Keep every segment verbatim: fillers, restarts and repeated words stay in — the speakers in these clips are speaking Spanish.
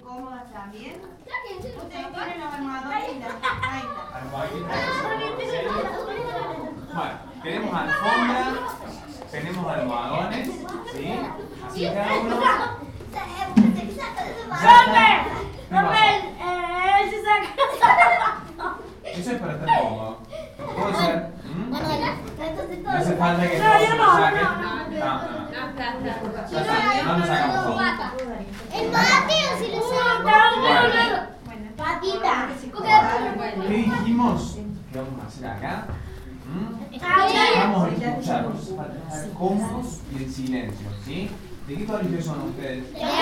cómodas también. Ustedes tienen los almohadones y la... Ahí está. Almohaditas. Bueno, tenemos alfombra, tenemos almohadones, ¿sí? Así que cada uno... ¡Rompe! ¡Rompe! ¡Eh! ¡Se saca! Eso es para estar cómodo. Puede ser. ¿Mm? Bueno, No hace falta que No, todos yo se lo no, saquen. no, no. No, no, no. No nos sacamos todo. el patio si le Bueno, patita. ¿qué dijimos que vamos a hacer acá? ¿Mm? Vamos a escucharnos para estar cómodos y en silencio, ¿sí? ¿De qué colegio son ustedes?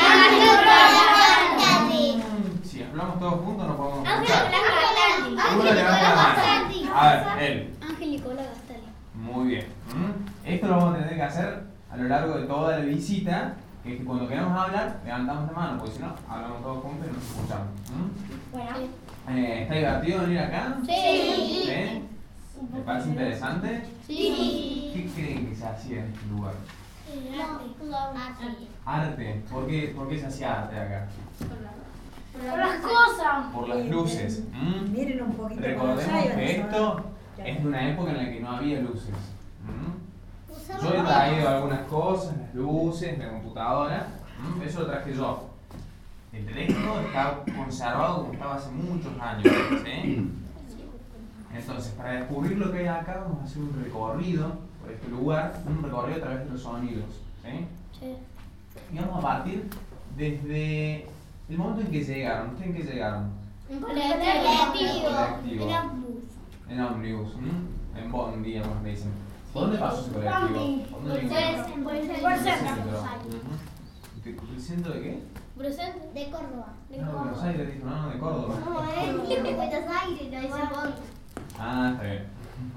Si hablamos todos juntos no podemos escuchar. Uno levanta la mano. A ver, él. Ángel Nicolás Gastali. Muy bien. ¿Mm? Esto lo vamos a tener que hacer a lo largo de toda la visita, que es que cuando queramos hablar, levantamos la mano, porque si no, hablamos todos juntos y nos escuchamos. ¿Mm? Bueno. Eh, ¿Está divertido venir acá? Sí. ¿Sí? ¿Les parece interesante? Sí. ¿Qué creen que se hacía en este lugar? Arte. Arte. ¿Por qué, por qué se hacía arte acá? Por las cosas. Por las luces. ¿Mm? Miren un poquito. Recordemos para allá y que van a esto saber. es de una época en la que no había luces. ¿Mm? Yo he traído algunas cosas, las luces, la computadora. ¿Mm? Eso lo traje yo. El resto está conservado como estaba hace muchos años. ¿Sí? Entonces, para descubrir lo que hay acá, vamos a hacer un recorrido por este lugar, un recorrido a través de los sonidos. ¿Sí? Sí. Y vamos a partir desde el momento en que llegaron. ¿Ustedes en qué llegaron? Colectivo. Colectivo. Era bus. En ómnibus, ¿m? En bondi, digamos, le dicen. ¿Por dónde pasó ese colectivo? ¿Por dónde vino? Por el Por El centro. centro. Ujú. ¿De- ¿El centro de qué? De Córdoba. No, de Buenos Aires, dijo, no, de Córdoba. No, es de Buenos Aires, no dice Bond. Ah, está bien.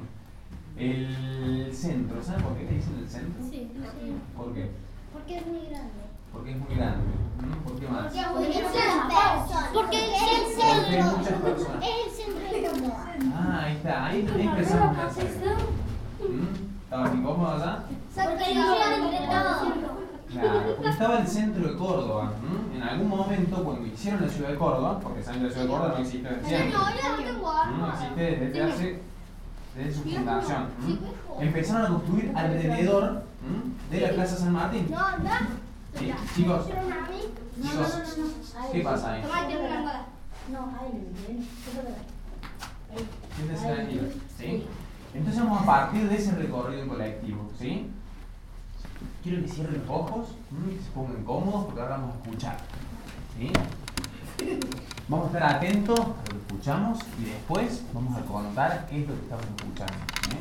El centro, ¿saben por qué le dicen el centro? Sí. ¿Por qué? Porque es muy grande. Porque es muy grande. ¿M? ¿Por qué más? Porque es muchas personas. Porque es el Porque hay centro. muchas personas. Es el centro de Córdoba. Ah, ahí está, ahí, ahí empezamos a hacer. ¿Mm? ¿Estabas incómodo allá? Porque lo de todo. Claro, porque estaba el centro de Córdoba. ¿M? En algún momento, cuando hicieron la ciudad de Córdoba, porque saben que la ciudad de Córdoba no existe desde siempre. ¿M? No existe desde hace, desde su fundación. ¿M? Empezaron a construir alrededor, ¿m? de la Plaza San Martín. No, no. ¿Sí? Chicos, No, no, chicos, no. ¿qué pasa ahí? No, No, ahí le viene. Siéntense tranquilos, ¿sí? Entonces vamos a partir de ese recorrido colectivo, ¿sí? Quiero que cierren los ojos, ¿m? Que se pongan cómodos porque ahora vamos a escuchar, ¿sí? Vamos a estar atentos a lo que escuchamos y después vamos a contar qué es lo que estamos escuchando, ¿sí?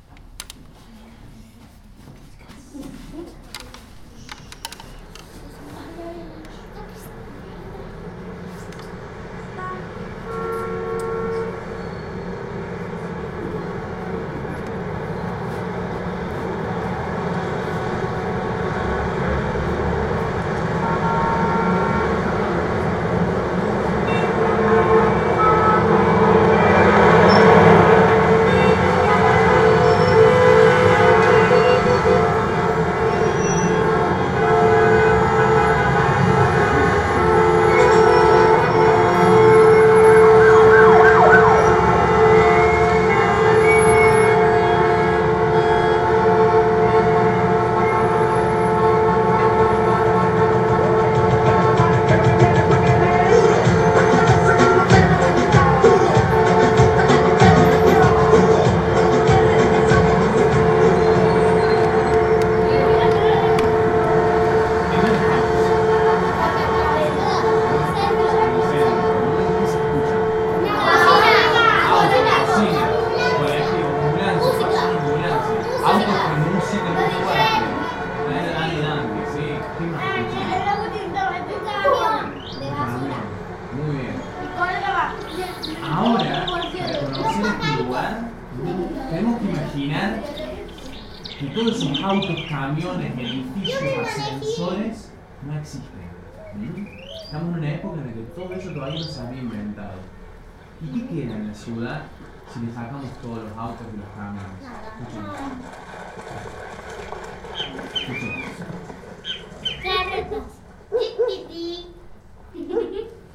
Ahora, para conocer este lugar, tenemos que imaginar que todos esos autos, camiones, edificios, ascensores no existen. ¿Mm? Estamos en una época en la que todo eso todavía no se había inventado. ¿Y qué queda en la ciudad si le sacamos todos los autos y los camiones? Escuchen. Escuchen. Carretas. Ti, ti, ti.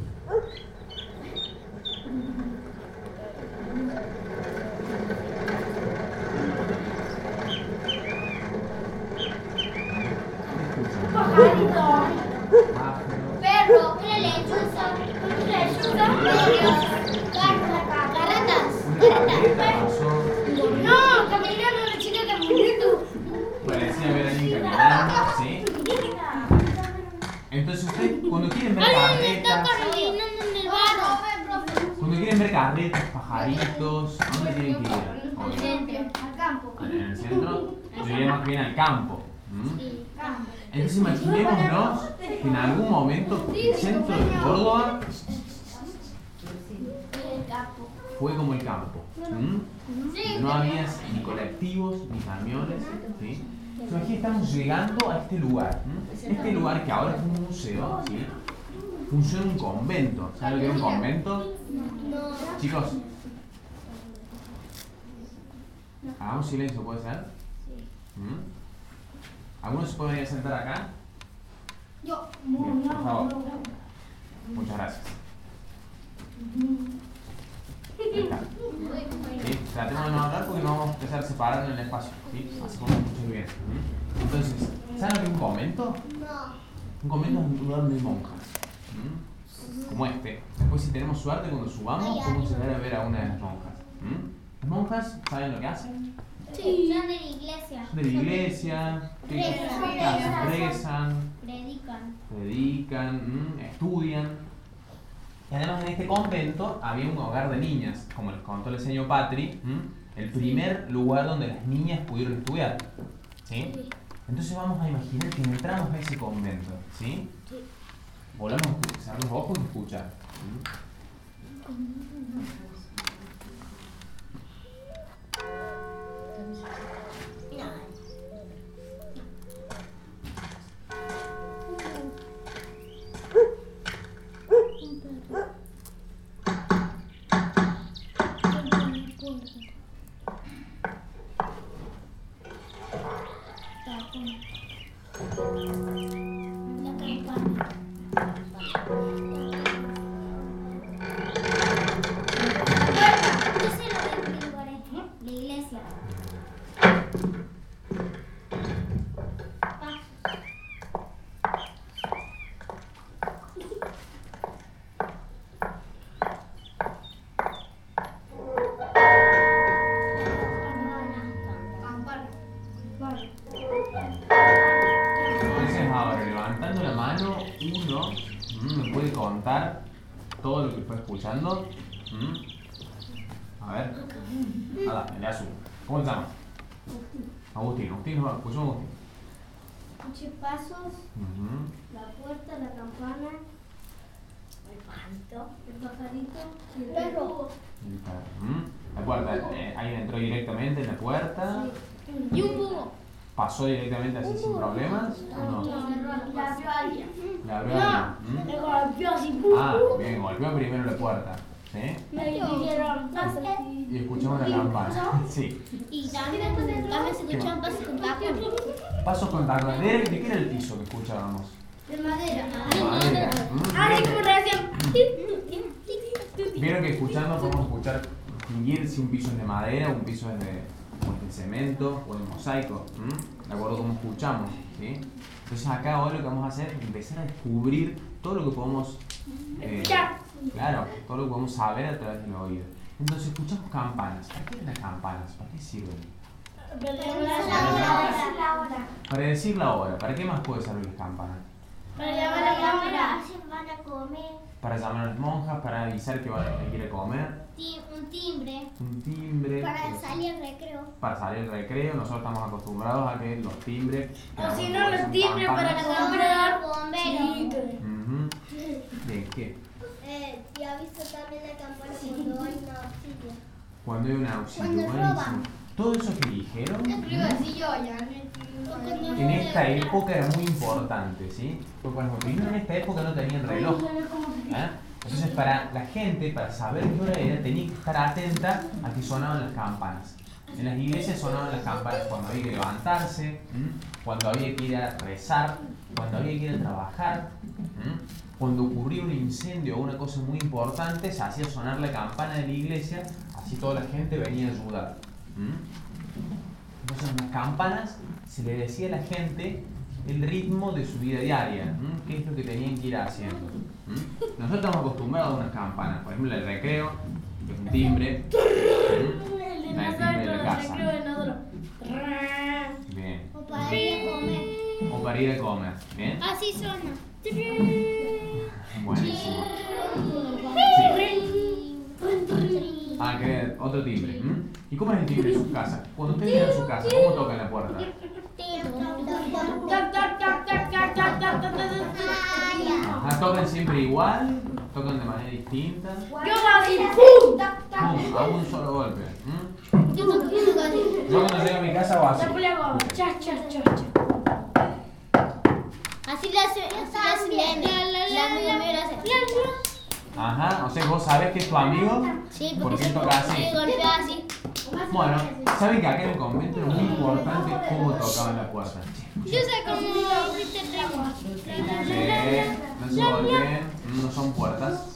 si va a ver a alguien caminando, ¿sí? Entonces ustedes cuando quieren ver carretas, cuando quieren ver carretas, pajaritos, ¿a dónde tienen que ir? Obviamente. Al campo. En el centro, yo iría más bien al campo. ¿Mm? Entonces imaginémonos que en algún momento el centro de Córdoba fue como el campo. ¿Mm? No había ni colectivos, ni camiones. ¿Sí? Entonces aquí estamos llegando a este lugar. ¿Mm? Este lugar que ahora es un museo, ¿sí? Funciona un convento. ¿Saben lo que es un convento? Chicos, hagamos silencio, ¿puede ser? ¿Mm? ¿Alguno se podría sentar acá? Yo. Bien, por favor. Muchas gracias. Ahí está. ¿Sí? Tratemos de no hablar porque no vamos a empezar a separar en el espacio. ¿Sí? Así como escuchar bien. ¿Mm? Entonces, ¿saben lo que es un convento? Un convento es un lugar donde hay monjas. ¿Mm? Como este. Después, si tenemos suerte, cuando subamos, podemos llegar a ver a una de las monjas. ¿Mm? Las monjas, ¿saben lo que hacen? Sí. Son de la iglesia. De la iglesia, Rezan. rezan, Predican. predican, mm, estudian. Y además en este convento había un hogar de niñas, como les contó el señor Patri, mm, el primer lugar donde las niñas pudieron estudiar. ¿Sí? Entonces vamos a imaginar que entramos a ese convento. ¿Sí? Volvamos a cerrar los ojos y escuchar. ¿Mm? La campana. Yo sé lo que es lugar es, ¿eh? La iglesia. Entonces ahora, levantando la mano, uno mm, me puede contar todo lo que fue escuchando. Mm. A ver. Nada, el azul. ¿Cómo te llamas? Agustín. Agustín, escuchamos a Agustín. Escuché pasos, Ujú. la puerta, la campana, el pajarito, el pajarito y el Perro. El perro. Mm. La puerta, eh, alguien entró directamente en la puerta. Y un búho. ¿Pasó directamente así sin problemas? ¿O no? La vio alguien. La abrió alguien. Me ¿Mm? golpeó así. Ah, bien, golpeó primero la puerta. ¿Sí? Me dijeron, pásate. Y escuchamos la campana. Sí. Y también, también se escuchan pasos con tacones. Pasos con tacones. ¿De, ¿De qué era el piso que escuchábamos? De madera. De madera. Mm, Ay, bien. como recién. Vieron que escuchando podemos escuchar distinguir si un piso es de madera, un piso es de, o es de cemento o de mosaico. ¿Mm? ¿De acuerdo? Como escuchamos. ¿Sí? Entonces acá hoy lo que vamos a hacer es empezar a descubrir todo lo que podemos eh, claro, todo lo que podemos saber a través del oído. Entonces escuchamos campanas. ¿Para qué las campanas? ¿Para qué sirven? Para decir la hora. ¿Para qué más puede servir las campanas? Para llamar a la cámara. Van a comer. Para llamar a las monjas, para avisar que van a quiere comer. Ti- Un timbre. Un timbre. Para que- salir al recreo. para salir al recreo. Nosotros estamos acostumbrados a que los timbres. O si que no, son los timbres para campanas. comprar. Bombero. Ujú. ¿De qué? Eh, te aviso también la campana cuando hay una auxilio. Cuando hay un auxilio. Cuando buenísimo. roban. Todo eso que dijeron así yo ya. en esta época era muy importante, ¿sí? Porque cuando vivieron en esta época no tenían reloj. ¿eh? Entonces para la gente, para saber qué hora era, tenía que estar atenta a que sonaban las campanas. En las iglesias sonaban las campanas cuando había que levantarse, ¿m? Cuando había que ir a rezar, cuando había que ir a trabajar, ¿m? Cuando ocurría un incendio o una cosa muy importante, se hacía sonar la campana de la iglesia, así toda la gente venía a ayudar. ¿m? Entonces en las campanas se le decía a la gente el ritmo de su vida diaria, ¿m? qué es lo que tenían que ir haciendo. ¿m? Nosotros estamos acostumbrados a unas campanas, por ejemplo el recreo, que es un timbre, ¿m? El La de timbre de la casa. recreo de nosotros. Bien. O para ir para ir a comer. ¿Bien? Así suena. Buenísimo. Sí. Ah, que otro timbre. ¿Mm? ¿Y cómo es el timbre de sus casas? Cuando ustedes llegan a su casa, ¿cómo tocan la puerta? Ajá, ¿tocan siempre igual? ¿Tocan de manera distinta? Yo así, ¡pum! ¡Pum! A un solo golpe. ¿Mm? Yo cuando llego a mi casa hago así. Cha, cha, cha, cha. Así le hace, así le hace bien. La amiga mía lo hace. Ajá, o sea, vos sabés que es tu amigo. Sí, ¿Por porque qué se toca así? golpea así. Bueno, ¿saben que acá en el convento es muy importante cómo tocaban la puerta? Yo sé cómo fuiste remo. Sí, no se golpeen, no son puertas.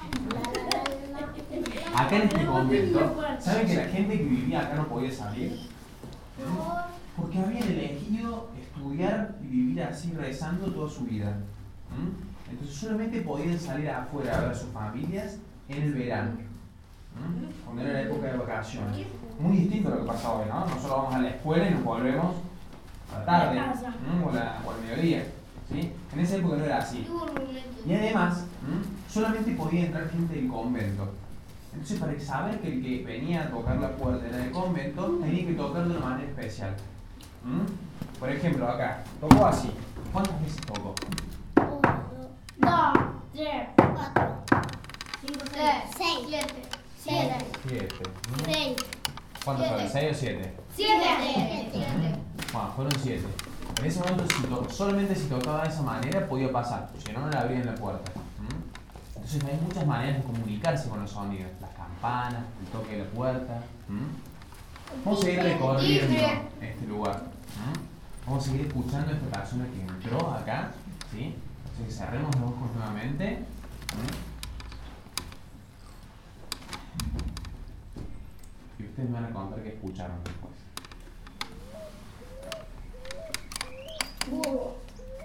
Acá en este convento, ¿saben que la gente que vivía acá no podía salir? Porque habían elegido estudiar y vivir así rezando toda su vida. ¿Mm? Entonces solamente podían salir afuera a ver a sus familias en el verano, ¿Mm? cuando era la época de vacaciones. Muy distinto a lo que pasa hoy, ¿no? Nosotros vamos a la escuela y nos volvemos a la tarde, ¿Mm? o, la, o al mediodía. ¿Sí? En esa época no era así. Y además, ¿Mm? solamente podía entrar gente del convento. Entonces, para saber que el que venía a tocar la puerta era del convento, tenía que tocar de una manera especial. ¿Mm? Por ejemplo, acá, tocó así. ¿Cuántas veces tocó? Dos, tres, Cuatro, cinco, seis, seis, siete, siete, Siete. ¿Mm? seis, ¿Cuántos fueron? ¿Seis o siete? siete. Bueno, fueron siete. En ese momento, si to- solamente si tocaba de esa manera, podía pasar. Si no, no le abrían la puerta. ¿Mm? Entonces, hay muchas maneras de comunicarse con los sonidos. Las campanas, el toque de la puerta. ¿Mm? Vamos a seguir recorriendo este lugar. ¿Mm? Vamos a seguir escuchando a esta persona que entró acá. ¿Sí? Así que cerremos los ojos nuevamente. ¿Mm? Y ustedes me van a contar qué escucharon después. Búho.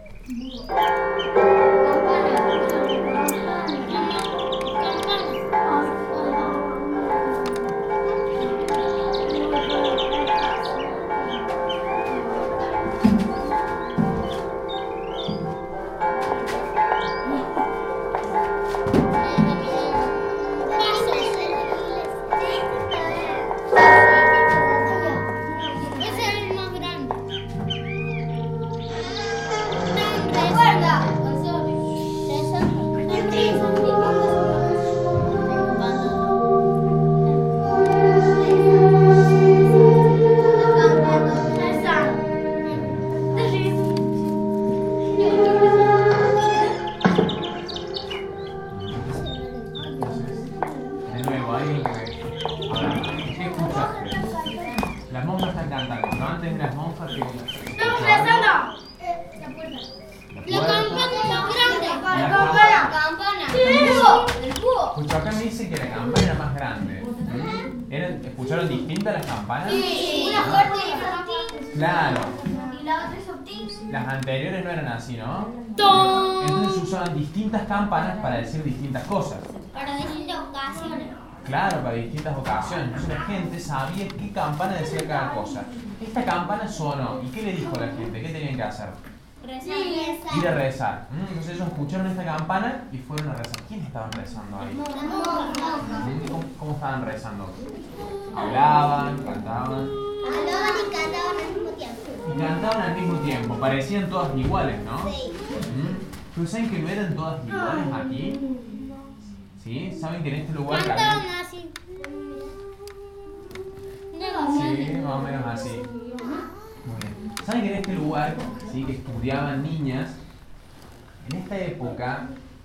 ese es el más grande. Recuerda. De nuevo, alguien que ve. Ahora, ¿qué escuchaste? Las monjas están cantando, pero antes de las monjas que. Estamos rezando. La La puerta. campana más grande. La campana. Campana. El búho. El búho. Escucho, acá me dice que la campana era más grande. ¿Mm? ¿Eran, ¿Escucharon distintas las campanas? Sí. Una fuerte y otra tin. Claro. Y la otra hizo tin. Las anteriores no eran así, ¿no? ¡Tom! Entonces usaban distintas campanas para decir distintas cosas. Para distintas ocasiones. Claro, para distintas ocasiones. Entonces la gente sabía qué campana decía cada cosa. Esta campana sonó. ¿Y qué le dijo a la gente? ¿Qué tenían que hacer? Rezar. Ir a rezar. Mm, Entonces ellos escucharon esta campana y fueron a rezar. ¿Quiénes estaban rezando ahí? Mm, ¿Cómo, cómo estaban rezando? Hablaban, cantaban. Hablaban y cantaban al mismo tiempo. Y cantaban al mismo tiempo. Parecían todas iguales, ¿no? Sí. Mm, ¿Pero saben que no eran todas iguales aquí? ¿Sí? ¿Saben que en este lugar Cantaban había- así. Sí, más o menos así. Muy bien. ¿Saben que en este lugar, sí, que estudiaban niñas, en esta época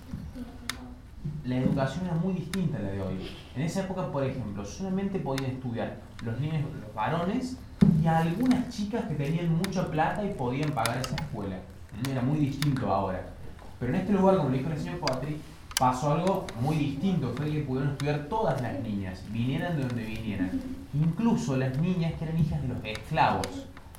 la educación era muy distinta a la de hoy? En esa época, por ejemplo, solamente podían estudiar los niños, los varones y algunas chicas que tenían mucha plata y podían pagar esa escuela. Era muy distinto ahora. Pero en este lugar, como le dijo el señor Potri, pasó algo muy distinto. Fue que pudieron estudiar todas las niñas, vinieran de donde vinieran. Incluso las niñas que eran hijas de los esclavos.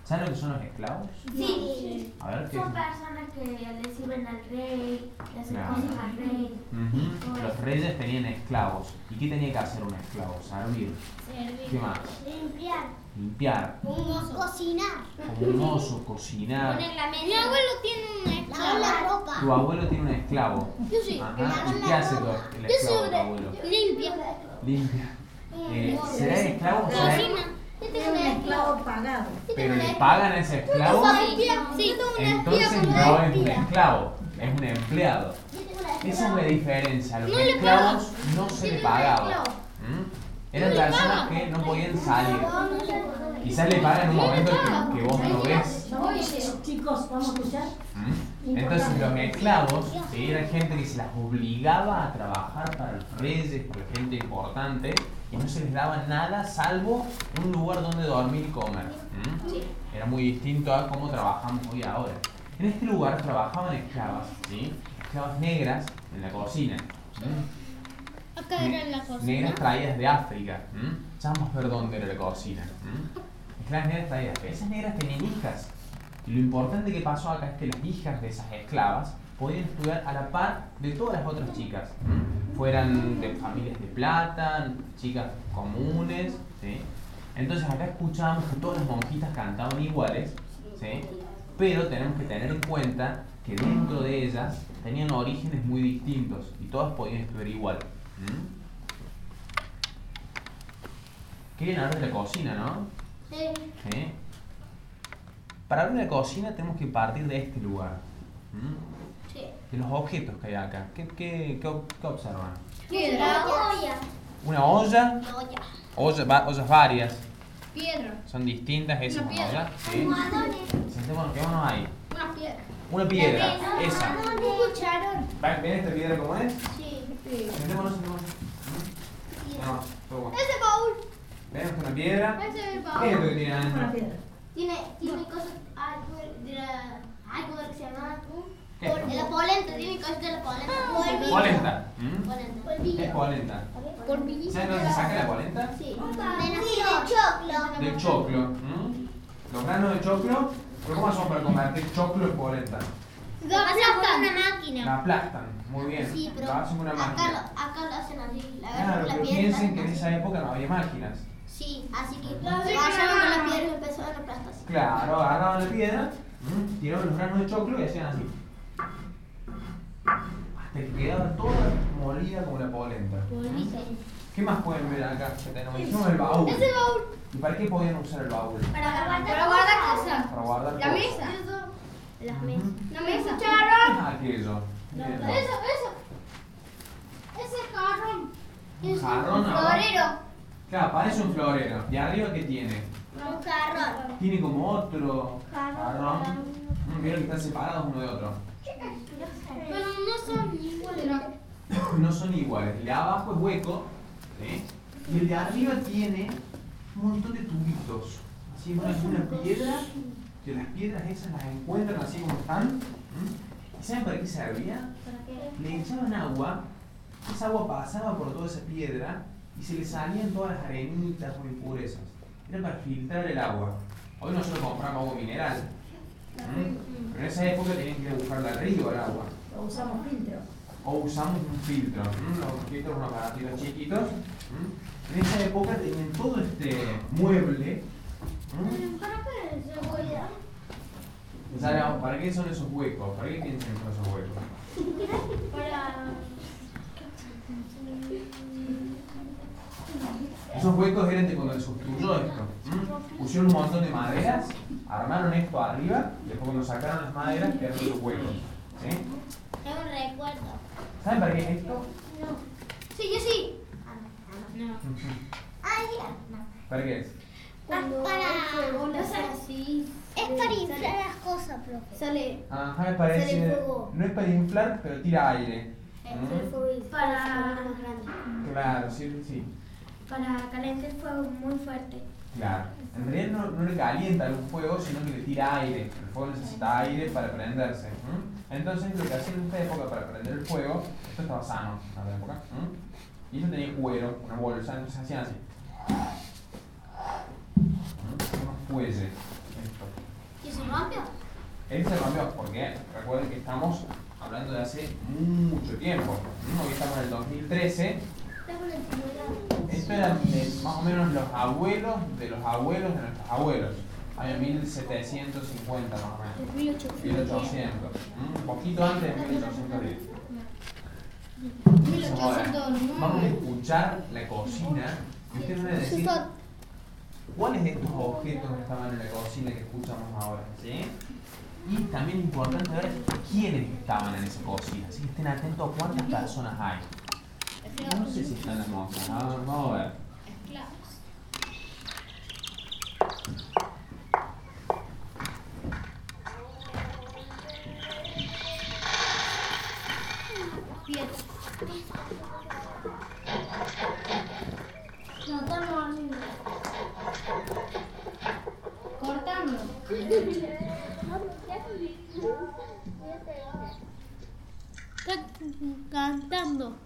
¿Saben lo que son los esclavos? Sí. A ver, ¿qué Son es? personas que le sirven al rey, le hacen Claro. cosas al rey. Ujú. Los reyes tenían esclavos. ¿Y qué tenía que hacer un esclavo? Servir. ¿Qué más? Limpiar. Limpiar. Cocinar. Como un mozo, cocinar. Poner la mesa. Mi abuelo tiene un esclavo. Lavar la ropa. Tu abuelo tiene un esclavo. Yo sí. Ajá. ¿Y qué hace tu- el esclavo de tu abuelo? Limpia. Limpia. Eh, ¿Será esclavo? ¿Será- Cocina. Yo Es tengo un un esclavo. esclavo pagado. ¿Pero le pagan a ese esclavo? Sí, yo tengo una Entonces espía como no una es un espía. esclavo, es un empleado. Yo tengo una espía. Esa es la diferencia. A los No le esclavos no se Yo les tengo un pagaba. esclavo. ¿Mm? Eran personas que no podían salir. Quizás le pagan en un momento que, que vos no ves. Vamos, chicos, vamos a escuchar. ¿Mm? Entonces los esclavos, ¿sí? Eran gente que se las obligaba a trabajar para los reyes, para la gente importante, y no se les daba nada salvo un lugar donde dormir y comer. ¿Mm? Era muy distinto a cómo trabajamos hoy ahora. En este lugar trabajaban esclavas, ¿sí? Esclavas negras en la cocina. ¿Mm? Acá era la cocina. Negras traídas de África. ¿Mm? Ya vamos a ver dónde era la cocina. ¿Mm? Esclavas negras traídas de África. Esas negras tenían hijas. Y lo importante que pasó acá es que las hijas de esas esclavas podían estudiar a la par de todas las otras chicas. ¿Mm? Fueran de familias de plata, chicas comunes. ¿Sí? Entonces acá escuchábamos que todas las monjitas cantaban iguales. ¿Sí? Pero tenemos que tener en cuenta que dentro de ellas tenían orígenes muy distintos y todas podían estudiar igual. ¿Mm? Quieren hablar de la cocina, ¿no? Sí. ¿Sí? Para hablar de la cocina tenemos que partir de este lugar. ¿Mm? Sí. De los objetos que hay acá. ¿Qué, qué, qué, ob- qué observan? Piedra. Olla. Una olla, Olla. olla va- ollas varias. Piedra. Son distintas esas Una piedra. ollas. ¿Sí? Almohadones. Sentémonos, quedémonos ahí. Una piedra. Una piedra, esa. Un cucharón. ¿Va- ¿Ven esta piedra cómo es? Sí. Sentémonos, sentémonos. ¿Mm? No, todo bueno. Ese baúl. ¿Ven? Esta es una piedra. Ese es el ¿Qué es baúl. esto que tiene Una adentro? piedra. Tiene, tiene cosas. Ay, de la. Ay, ¿cómo era que se llamaba tú? ¿Qué es esto? De la polenta, tiene cosas de la polenta. Polenta. ¿Mm? Polenta. ¿Qué es polenta? Polvillo. ¿Sabes dónde se saca la polenta? Sí. De choclo. Del choclo. ¿Mm? Los granos de choclo, ¿pero cómo hacemos para convertir choclo en polenta? Lo aplastan. Una máquina. La aplastan, muy bien. Sí, pero Lo hacen con una acá, lo, máquina. acá lo hacen así. La agarran Claro, con la pero piedra. piensen que en esa época no había máquinas. Sí, así que agarraron con la piedra y empezaron a aplastar así. Claro, agarraban la piedra, ¿mm? Tiraban los granos de choclo y hacían así. Hasta que quedaba toda molida como la polenta. ¿Qué más pueden ver acá que tenemos? Hicimos el baúl. Ese baúl. ¿Y para qué podían usar el baúl? Para guardar, Para guardar cosas. Para guardar La cosas. mesa. Las Ujú. mesas. La mesa. ¿Qué es aquello? Miren. Eso, eso. Ese jarrón. Un jarrón abajo. Florero. Claro, parece un florero. ¿Y arriba qué tiene? Un jarrón. Tiene como otro jarrón. Mm, Vieron que están separados uno de otro. Pero no son iguales. No son iguales. El de abajo es hueco, ¿sí? Y el de arriba tiene un montón de tubitos. Así es una, una piedra, que las piedras esas las encuentran así como están. ¿Mm? ¿Y saben para qué servía? Le echaban agua, esa agua pasaba por toda esa piedra y se le salían todas las arenitas o impurezas. Era para filtrar el agua. Hoy nosotros compramos agua mineral. ¿Mm? Pero en esa época tenían que ir a buscarla al río el agua. O usamos filtro. O usamos un filtro. ¿Mm? Los filtros son unos aparatitos chiquitos. ¿Mm? En esa época tenían todo este mueble. ¿Mm? ¿Para qué se cuida? O sea, ¿para qué son esos huecos? ¿Para qué piensan que son esos huecos? Para. Esos huecos eran de cuando se construyó esto. ¿Mm? Pusieron un montón de maderas, armaron esto arriba, después cuando sacaron las maderas quedaron los huecos. ¿Sí? Es un recuerdo. ¿Saben para qué es esto? Sí, yo sí. No. Ay, mira. ¿Para qué es? Cuando Para- el fuego lo o sea, hace así. Es para inflar las cosas, profe. Sale. Ajá, me parece. Sale fuego. No es para inflar, pero tira aire. El ¿Mm? fuego y Para- se pone más grande. Claro, sí, sí. Para calentar el fuego muy fuerte. Claro. En realidad no, no le calienta el fuego, sino que le tira aire. El fuego necesita aire para prenderse. ¿Mm? Entonces, lo que hacían en esta época para prender el fuego, esto estaba sano en esta época. ¿Mm? Y ellos tenían cuero, una bolsa, entonces hacían así. ¿Mm? Unos fuelles. esto. ¿Y se rompió? Este se rompió porque recuerden que estamos hablando de hace mucho tiempo. Hoy estamos en el dos mil trece. Esto era de más o menos los abuelos de los abuelos de nuestros abuelos. Año mil setecientos cincuenta más o menos. mil ochocientos. Un poquito antes de mil ochocientos diez. Entonces, ahora, vamos a escuchar la cocina y ustedes van a decir cuáles de estos objetos estaban en la cocina que escuchamos ahora, ¿sí? Y también es importante ver quiénes estaban en esa cocina, así que estén atentos a cuántas personas hay. No sé si están las monjas, vamos a ver. No, estamos haciendo. Cortando. Está cantando.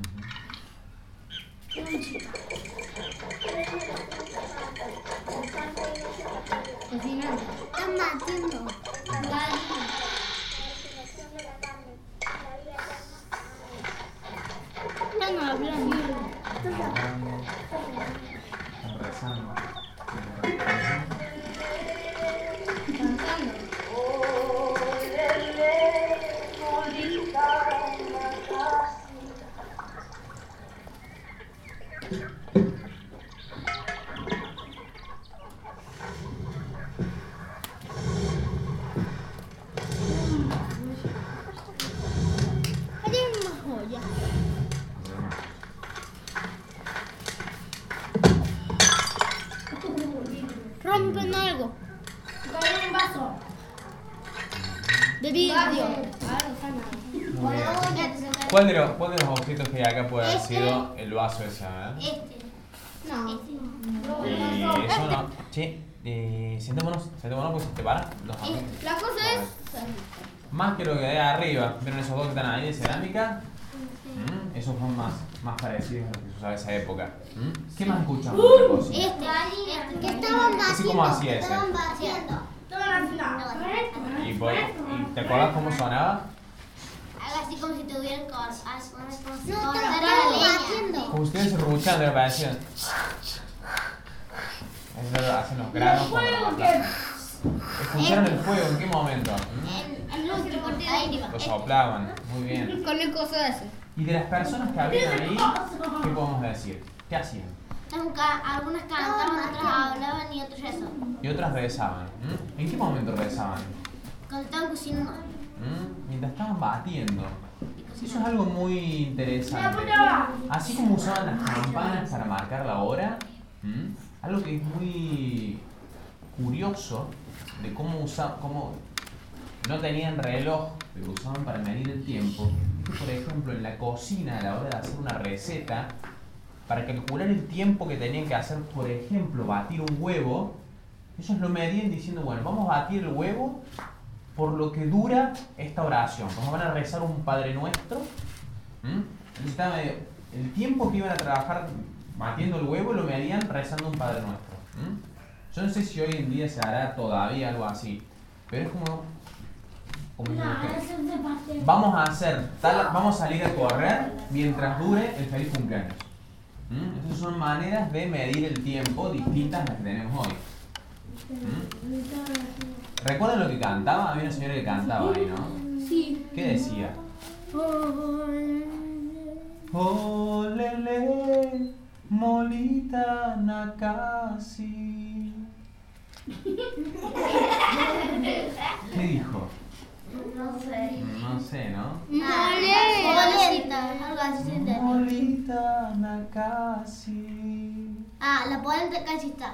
Cocinando. Están batiendo. Están hablando. Están rezando. Cantando. Hay una joya. Rompen algo. Cayó un vaso. De vidrio. Muy bien. ¿Cuál de, los, ¿Cuál de los objetos que hay acá puede haber sido el vaso ese? ¿Eh? Este. No. Y eso no. Che, eh, sentémonos, sentémonos porque se te paran los amigos. La cosa es. Más que lo que hay arriba. ¿Vieron esos dos que están ahí de cerámica? ¿Mm? Esos son más, más parecidos a los que se usaba en esa época. ¿Mm? ¿Qué más escuchamos de la cocina? Este. Este. Que estaban batiendo. Así como hacía ese. Estaban batiendo. ¿Y, por- y te acuerdas cómo sonaba? Haga así como si tuvieran cosas. Como si No, cortara estaban la leña. batiendo. Como ustedes ruchando, me parecían. Eso lo hacen los granos cuando lo matan. ¿Escucharon el fuego en qué momento? ¿Mm? En el último corte. Lo soplaban, muy bien. Con el coso ese. Y de las personas que habían ahí, ¿qué podemos decir? ¿Qué hacían? Algunas cantaban, otras hablaban y otras eso. Y otras rezaban. ¿Mm? ¿En qué momento rezaban? Cuando estaban cocinando. ¿Mm? Mientras estaban batiendo. Eso es algo muy interesante. Así como usaban las campanas para marcar la hora, ¿m? Algo que es muy curioso de cómo usaban, cómo no tenían reloj, pero usaban para medir el tiempo. Es que, por ejemplo, en la cocina, a la hora de hacer una receta, para calcular el tiempo que tenían que hacer, por ejemplo, batir un huevo, ellos lo medían diciendo, bueno, vamos a batir el huevo por lo que dura esta oración. Como van a rezar un Padre Nuestro, ¿m? Necesitaban el tiempo que iban a trabajar batiendo el huevo, lo medían rezando un Padre Nuestro. ¿M? Yo no sé si hoy en día se hará todavía algo así, pero es como, como que vamos a hacer tal, vamos a salir a correr mientras dure el feliz cumpleaños. ¿M? Esas son maneras de medir el tiempo distintas a las que tenemos hoy. ¿M? ¿Recuerdan lo que cantaba? Había una señora que cantaba ahí, ¿no? Sí. ¿Qué decía? Olele, molita nakasi. ¿Qué dijo? No sé. No sé, ¿no? Polenta. Algo así se entendió. Molita nakasi. Ah, la polenta casi está.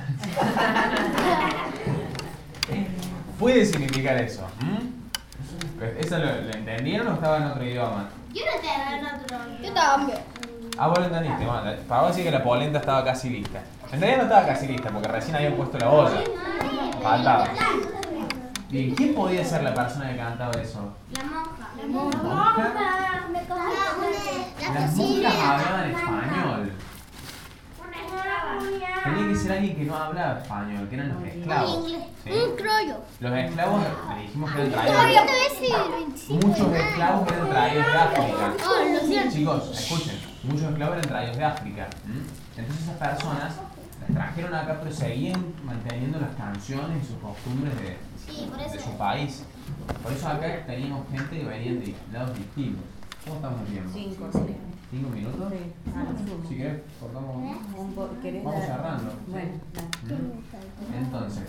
Puede significar eso. ¿M? ¿Eso lo, lo entendieron o estaba en otro idioma? Yo no te en otro. Yo también. Ah, vos lo entendiste. Bueno, para vos sí que la polenta estaba casi lista. En realidad no estaba casi lista porque recién habían puesto la olla. Faltaba. Bien, ¿quién podía ser la persona que cantaba eso? La monja. La monja. La Las monjas hablaban español. tenía que ser alguien que no hablaba español, que eran los esclavos. ¿sí? Un criollo. Los esclavos, le dijimos que eran Criollo traídos. te voy a decir. Muchos esclavos eran traídos de África. Oh, lo siento. Chicos, escuchen, muchos esclavos eran traídos de África. ¿m? Entonces esas personas las trajeron acá, pero seguían manteniendo las canciones y sus costumbres de, Sí, por de eso. su país. Por eso acá teníamos gente que venía de lados distintos. ¿Cómo estamos viendo? Cinco, sí. ¿Cinco minutos? Sí, a lo sumo. Si querés, cortamos. Un po- ¿querés Vamos dar? cerrando. Bueno, dale. ¿m? Entonces,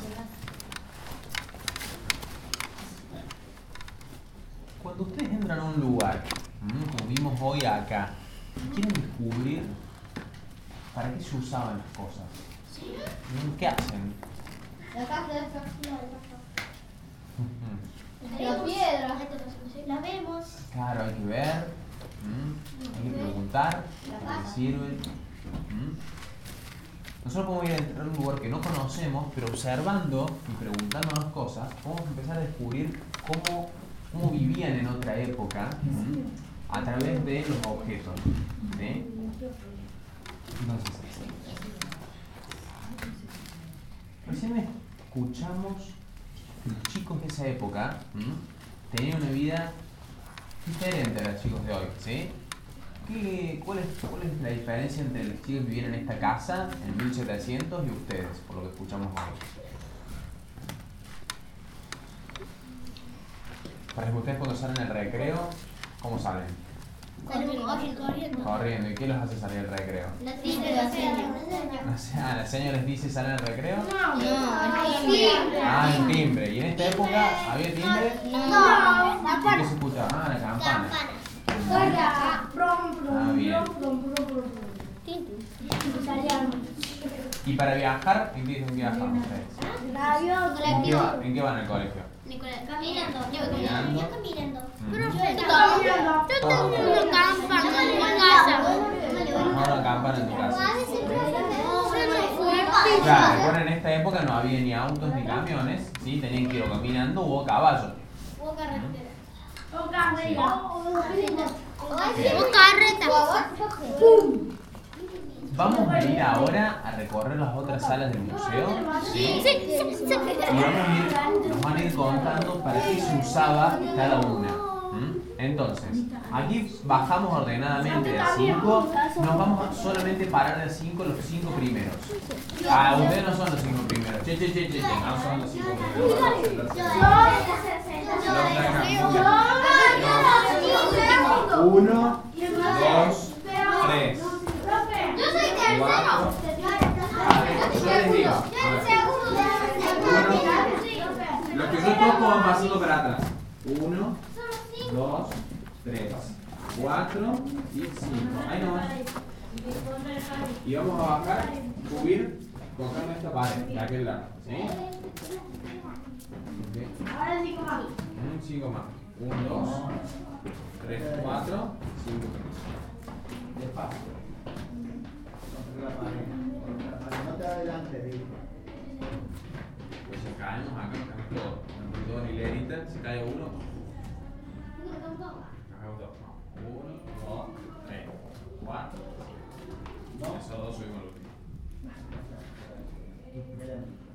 cuando ustedes entran a un lugar, ¿m? como vimos hoy acá, quieren descubrir para qué se usaban las cosas. ¿M? ¿Qué hacen? La casa de esta. Ujú. La piedra. La vemos. Claro, hay que ver, ¿m? hay que preguntar, ¿para qué sirve? ¿m? Nosotros podemos ir a entrar a un lugar que no conocemos, pero observando y preguntándonos cosas, podemos empezar a descubrir cómo, cómo vivían en otra época, ¿m? a través de los objetos. ¿sí? Entonces, recién escuchamos que los chicos de esa época ¿m? tenían una vida diferente a los chicos de hoy, ¿sí? ¿Qué, cuál, es, ¿Cuál es la diferencia entre los chicos que vivían en esta casa en mil setecientos y ustedes, por lo que escuchamos hoy? Por ejemplo, ustedes cuando salen al recreo, ¿cómo salen? Corriendo. Corriendo. ¿Y qué los hace salir al recreo? La tiene la señora. O sea, ¿la señora les dice salen al recreo? No, no. Ah, el timbre. ¿Y en esta época había timbre? No. ¿Y qué se escuchaba? Ah, la campana. Ah, bien. ¿Y para viajar? ¿En qué, en qué viajan ustedes? ¿En qué, va- ¿En qué van al colegio? Caminando. Yo Caminando. yo caminando. Mm. Yo tengo una campana en mi casa. Ajá, una campana en tu casa. Claro, recuerden, en esta época no había ni autos ni camiones, ¿sí? Tenían que ir o caminando o a caballo. O carretera. O carrera. O carreta. Vamos a ir ahora a recorrer las otras salas del museo, ¿sí? Sí, sí, sí. Y vamos a ir, nos van a ir contando para qué se usaba cada una. ¿m? Entonces, aquí bajamos ordenadamente de a cinco, nos vamos a solamente parar de a cinco los cinco primeros. Ah, ustedes no son los cinco primeros. Che, che, che, che, che, no son los cinco primeros. Uno, dos, tres, cuatro. Yo les digo, a ver. Uno, los que yo toco van pasando para atrás. Uno, dos, tres, cuatro y cinco. Ahí nomás. Y vamos a bajar, subir, tocando esta pared de aquel lado. ¿Sí? Ok. Ahora cinco más. Un cinco más. uno, dos, tres, cuatro, cinco. Despacio. Contra la pared. No te adelantes, digo. Pues si caemos acá, caemos todos. No dos hileritas, si cae uno. Cagamos dos. Uno, dos, tres, cuatro, cinco. Esos dos subimos al último.